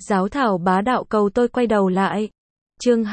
Giáo thảo bá đạo cầu tôi quay đầu lại. Chương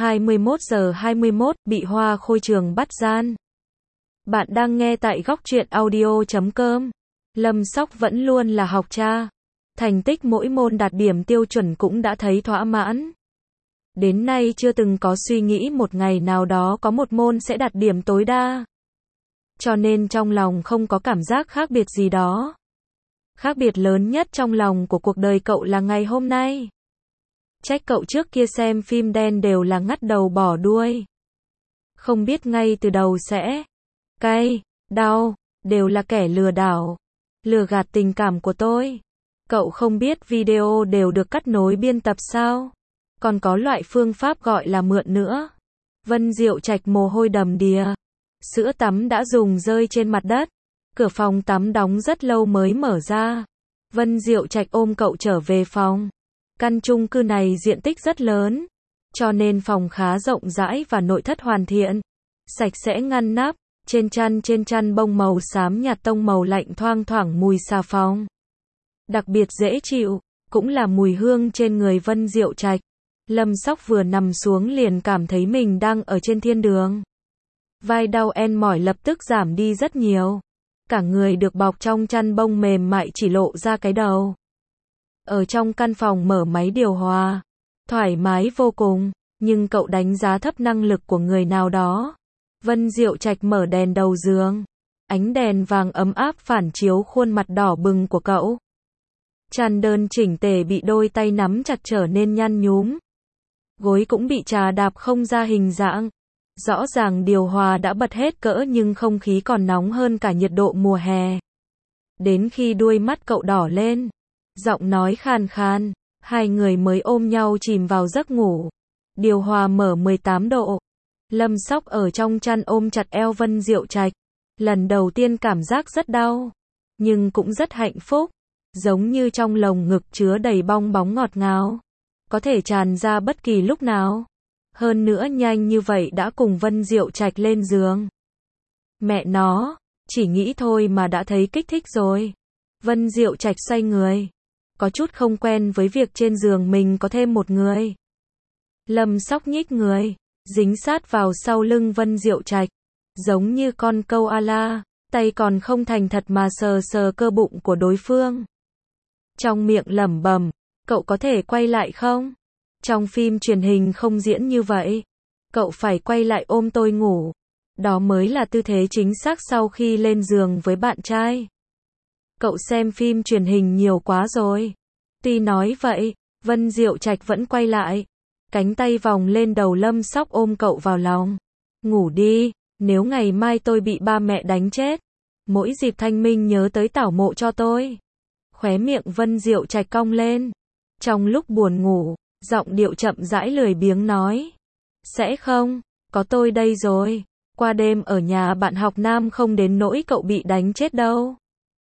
21:21, bị Hoa Khôi Trường bắt gian. Bạn đang nghe tại góc truyện audio.com. Lâm Sóc vẫn luôn là học cha. Thành tích mỗi môn đạt điểm tiêu chuẩn cũng đã thấy thỏa mãn. Đến nay chưa từng có suy nghĩ một ngày nào đó có một môn sẽ đạt điểm tối đa. Cho nên trong lòng không có cảm giác khác biệt gì đó. Khác biệt lớn nhất trong lòng của cuộc đời cậu là ngày hôm nay. Trách cậu trước kia xem phim đen đều là ngắt đầu bỏ đuôi. Không biết ngay từ đầu sẽ cay, đau, đều là kẻ lừa đảo, lừa gạt tình cảm của tôi. Cậu không biết video đều được cắt nối biên tập sao? Còn có loại phương pháp gọi là mượn nữa. Vân Diệu Trạch mồ hôi đầm đìa. Sữa tắm đã dùng rơi trên mặt đất. Cửa phòng tắm đóng rất lâu mới mở ra. Vân Diệu Trạch ôm cậu trở về phòng. Căn chung cư này diện tích rất lớn, cho nên phòng khá rộng rãi và nội thất hoàn thiện. Sạch sẽ ngăn nắp, trên chăn bông màu xám nhạt tông màu lạnh thoang thoảng mùi xà phòng. Đặc biệt dễ chịu, cũng là mùi hương trên người Vân Diệu Trạch. Lâm Sóc vừa nằm xuống liền cảm thấy mình đang ở trên thiên đường. Vai đau mỏi lập tức giảm đi rất nhiều. Cả người được bọc trong chăn bông mềm mại chỉ lộ ra cái đầu. Ở trong căn phòng mở máy điều hòa, thoải mái vô cùng, nhưng cậu đánh giá thấp năng lực của người nào đó. Vân Diệu Trạch mở đèn đầu giường, ánh đèn vàng ấm áp phản chiếu khuôn mặt đỏ bừng của cậu. Chăn đơn chỉnh tề bị đôi tay nắm chặt trở nên nhăn nhúm. Gối cũng bị chà đạp không ra hình dạng. Rõ ràng điều hòa đã bật hết cỡ nhưng không khí còn nóng hơn cả nhiệt độ mùa hè. Đến khi đuôi mắt cậu đỏ lên, giọng nói khàn khàn, hai người mới ôm nhau chìm vào giấc ngủ. Điều hòa mở 18 độ. Lâm Sóc ở trong chăn ôm chặt eo Vân Diệu Trạch. Lần đầu tiên cảm giác rất đau, nhưng cũng rất hạnh phúc. Giống như trong lồng ngực chứa đầy bong bóng ngọt ngào, có thể tràn ra bất kỳ lúc nào. Hơn nữa nhanh như vậy đã cùng Vân Diệu Trạch lên giường. Mẹ nó, chỉ nghĩ thôi mà đã thấy kích thích rồi. Vân Diệu Trạch xoay người. Có chút không quen với việc trên giường mình có thêm một người. Lâm Sóc nhích người, dính sát vào sau lưng Vân Diệu Trạch. Giống như con câu ala, tay còn không thành thật mà sờ sờ cơ bụng của đối phương. Trong miệng lẩm bẩm, cậu có thể quay lại không? Trong phim truyền hình không diễn như vậy. Cậu phải quay lại ôm tôi ngủ. Đó mới là tư thế chính xác sau khi lên giường với bạn trai. Cậu xem phim truyền hình nhiều quá rồi. Tuy nói vậy, Vân Diệu Trạch vẫn quay lại. Cánh tay vòng lên đầu Lâm Sóc ôm cậu vào lòng. Ngủ đi, nếu ngày mai tôi bị ba mẹ đánh chết. Mỗi dịp thanh minh nhớ tới tảo mộ cho tôi. Khóe miệng Vân Diệu Trạch cong lên. Trong lúc buồn ngủ, giọng điệu chậm rãi lười biếng nói. Sẽ không, có tôi đây rồi. Qua đêm ở nhà bạn học nam không đến nỗi cậu bị đánh chết đâu.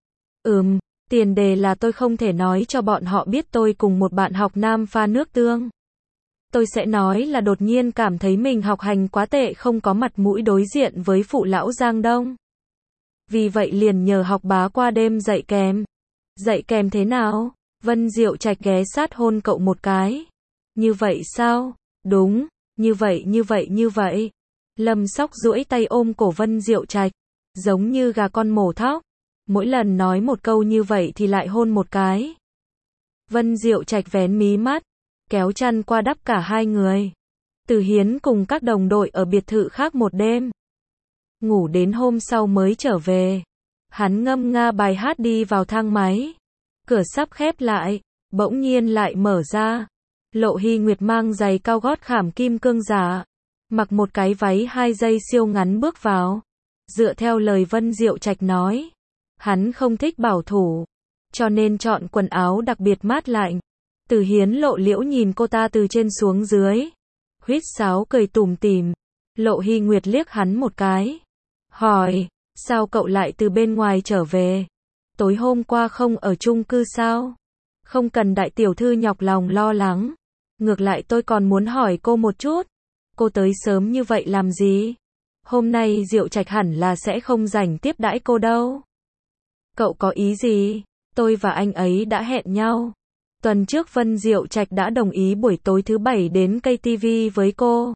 Tiền đề là tôi không thể nói cho bọn họ biết tôi cùng một bạn học nam pha nước tương. Tôi sẽ nói là đột nhiên cảm thấy mình học hành quá tệ không có mặt mũi đối diện với phụ lão Giang Đông. Vì vậy liền nhờ học bá qua đêm dạy kèm. Dạy kèm thế nào? Vân Diệu Trạch ghé sát hôn cậu một cái. Như vậy sao? Đúng, như vậy. Lâm Sóc duỗi tay ôm cổ Vân Diệu Trạch, giống như gà con mổ thóc. Mỗi lần nói một câu như vậy thì lại hôn một cái. Vân Diệu Trạch vén mí mắt, kéo chăn qua đắp cả hai người. Từ Hiến cùng các đồng đội ở biệt thự khác một đêm. Ngủ đến hôm sau mới trở về. Hắn ngâm nga bài hát đi vào thang máy. Cửa sắp khép lại, bỗng nhiên lại mở ra. Lộ Hy Nguyệt mang giày cao gót khảm kim cương giả, mặc một cái váy 2 dây siêu ngắn bước vào. Dựa theo lời Vân Diệu Trạch nói, hắn không thích bảo thủ, cho nên chọn quần áo đặc biệt mát lạnh. Từ Hiến lộ liễu nhìn cô ta từ trên xuống dưới, huýt sáo cười tủm tỉm. Lộ Hy Nguyệt liếc hắn một cái, hỏi, sao cậu lại từ bên ngoài trở về? Tối hôm qua không ở chung cư sao? Không cần đại tiểu thư nhọc lòng lo lắng. Ngược lại tôi còn muốn hỏi cô một chút. Cô tới sớm như vậy làm gì? Hôm nay Diệu Trạch hẳn là sẽ không rảnh tiếp đãi cô đâu. Cậu có ý gì? Tôi và anh ấy đã hẹn nhau. Tuần trước Vân Diệu Trạch đã đồng ý buổi tối thứ Bảy đến KTV với cô.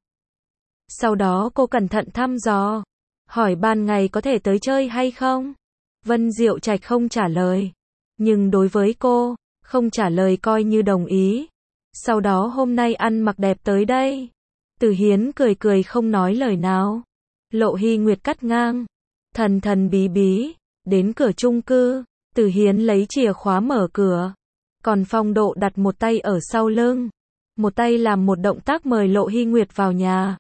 Sau đó cô cẩn thận thăm dò, hỏi ban ngày có thể tới chơi hay không. Vân Diệu Trạch không trả lời. Nhưng đối với cô, không trả lời coi như đồng ý. Sau đó hôm nay ăn mặc đẹp tới đây. Từ Hiến cười cười không nói lời nào. Lộ Hy Nguyệt cắt ngang. Thần thần bí bí. Đến cửa chung cư. Từ Hiến lấy chìa khóa mở cửa. Còn Phong Độ đặt một tay ở sau lưng. Một tay làm một động tác mời Lộ Hy Nguyệt vào nhà.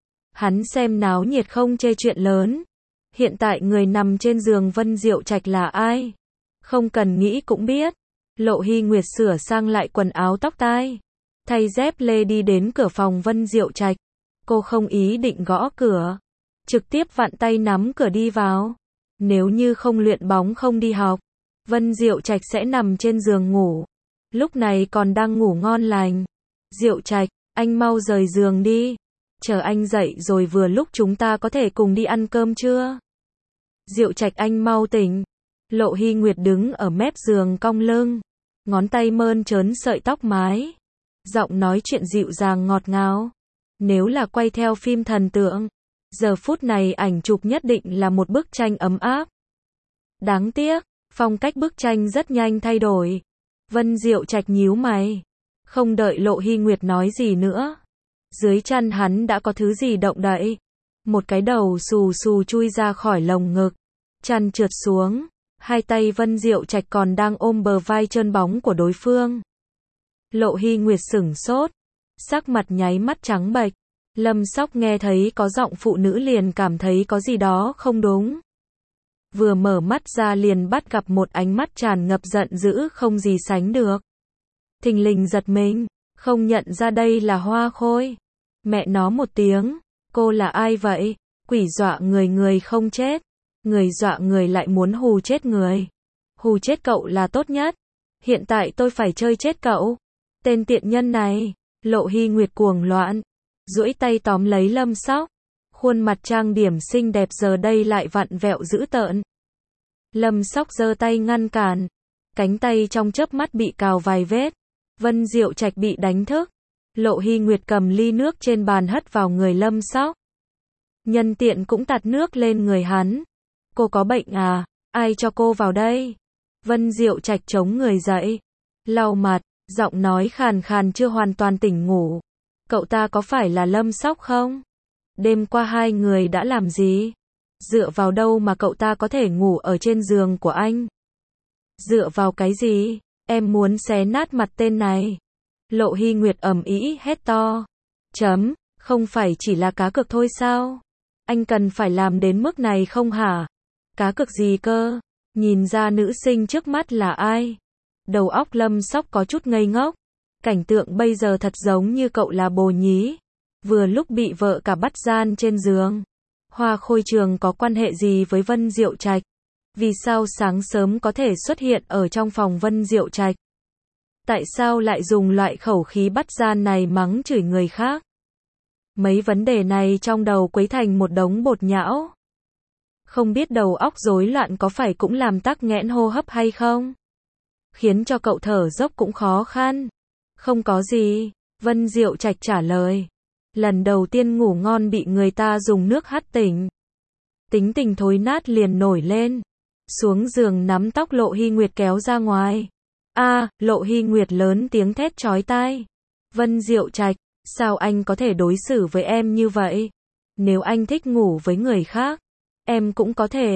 Hắn xem náo nhiệt không chê chuyện lớn. Hiện tại người nằm trên giường Vân Diệu Trạch là ai? Không cần nghĩ cũng biết. Lộ Hy Nguyệt sửa sang lại quần áo tóc tai. Thay dép lê đi đến cửa phòng Vân Diệu Trạch. Cô không ý định gõ cửa. Trực tiếp vặn tay nắm cửa đi vào. Nếu như không luyện bóng không đi học, Vân Diệu Trạch sẽ nằm trên giường ngủ. Lúc này còn đang ngủ ngon lành. Diệu Trạch, anh mau rời giường đi. Chờ anh dậy rồi vừa lúc chúng ta có thể cùng đi ăn cơm trưa. Diệu Trạch anh mau tỉnh. Lộ Hy Nguyệt đứng ở mép giường cong lưng. Ngón tay mơn trớn sợi tóc mái. Giọng nói chuyện dịu dàng ngọt ngào. Nếu là quay theo phim thần tượng, giờ phút này ảnh chụp nhất định là một bức tranh ấm áp. Đáng tiếc, phong cách bức tranh rất nhanh thay đổi. Vân Diệu Trạch nhíu mày. Không đợi Lộ Hy Nguyệt nói gì nữa. Dưới chân hắn đã có thứ gì động đậy. Một cái đầu xù xù chui ra khỏi lồng ngực. Chăn trượt xuống. Hai tay Vân Diệu Trạch còn đang ôm bờ vai trơn bóng của đối phương. Lộ Hy Nguyệt sửng sốt. Sắc mặt nháy mắt trắng bệch. Lâm Sóc nghe thấy có giọng phụ nữ liền cảm thấy có gì đó không đúng. Vừa mở mắt ra liền bắt gặp một ánh mắt tràn ngập giận dữ không gì sánh được. Thình lình giật mình, không nhận ra đây là Hoa Khôi. Mẹ nó một tiếng, cô là ai vậy? Quỷ dọa người người không chết. Người dọa người lại muốn hù chết người. Hù chết cậu là tốt nhất. Hiện tại tôi phải chơi chết cậu. Tên tiện nhân này. Lộ Hy Nguyệt cuồng loạn. Duỗi tay tóm lấy Lâm Sóc. Khuôn mặt trang điểm xinh đẹp giờ đây lại vặn vẹo dữ tợn. Lâm Sóc giơ tay ngăn cản. Cánh tay trong chớp mắt bị cào vài vết. Vân Diệu Trạch bị đánh thức. Lộ Hy Nguyệt cầm ly nước trên bàn hất vào người Lâm Sóc. Nhân tiện cũng tạt nước lên người hắn. Cô có bệnh à? Ai cho cô vào đây? Vân Diệu Trạch chống người dậy. Lau mặt, giọng nói khàn khàn chưa hoàn toàn tỉnh ngủ. Cậu ta có phải là Lâm Sóc không? Đêm qua hai người đã làm gì? Dựa vào đâu mà cậu ta có thể ngủ ở trên giường của anh? Dựa vào cái gì? Em muốn xé nát mặt tên này. Lộ Hy Nguyệt ầm ĩ hét to. Không phải chỉ là cá cược thôi sao? Anh cần phải làm đến mức này không hả? Cá cược gì cơ? Nhìn ra nữ sinh trước mắt là ai? Đầu óc Lâm Sóc có chút ngây ngốc. Cảnh tượng bây giờ thật giống như cậu là bồ nhí. Vừa lúc bị vợ cả bắt gian trên giường. Hoa Khôi Trường có quan hệ gì với Vân Diệu Trạch? Vì sao sáng sớm có thể xuất hiện ở trong phòng Vân Diệu Trạch? Tại sao lại dùng loại khẩu khí bắt gian này mắng chửi người khác? Mấy vấn đề này trong đầu quấy thành một đống bột nhão. Không biết đầu óc rối loạn có phải cũng làm tắc nghẽn hô hấp hay không? Khiến cho cậu thở dốc cũng khó khăn. Không có gì, Vân Diệu Trạch trả lời. Lần đầu tiên ngủ ngon bị người ta dùng nước hắt tỉnh. Tính tình thối nát liền nổi lên. Xuống giường nắm tóc Lộ Hy Nguyệt kéo ra ngoài. Lộ Hy Nguyệt lớn tiếng thét chói tai. Vân Diệu Trạch, sao anh có thể đối xử với em như vậy? Nếu anh thích ngủ với người khác, em cũng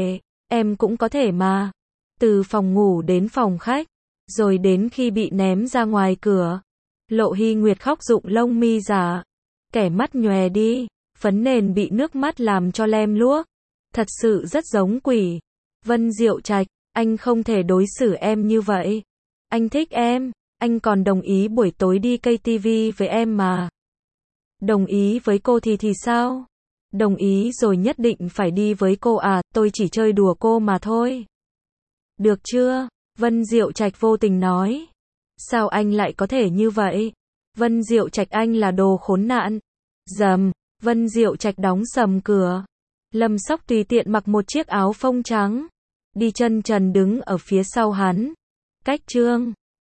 có thể mà. Từ phòng ngủ đến phòng khách, rồi đến khi bị ném ra ngoài cửa. Lộ Hy Nguyệt khóc rụng lông mi giả. Kẻ mắt nhòe đi, phấn nền bị nước mắt làm cho lem luốc. Thật sự rất giống quỷ. Vân Diệu Trạch, anh không thể đối xử em như vậy. Anh thích em, anh còn đồng ý buổi tối đi KTV với em mà. Đồng ý với cô thì sao? Đồng ý rồi nhất định phải đi với cô à, tôi chỉ chơi đùa cô mà thôi. Được chưa? Vân Diệu Trạch vô tình nói. Sao anh lại có thể như vậy? Vân Diệu Trạch anh là đồ khốn nạn. Dầm, Vân Diệu Trạch đóng sầm cửa. Lâm Sóc tùy tiện mặc một chiếc áo phông trắng. Đi chân trần đứng ở phía sau hắn. Cách Trương.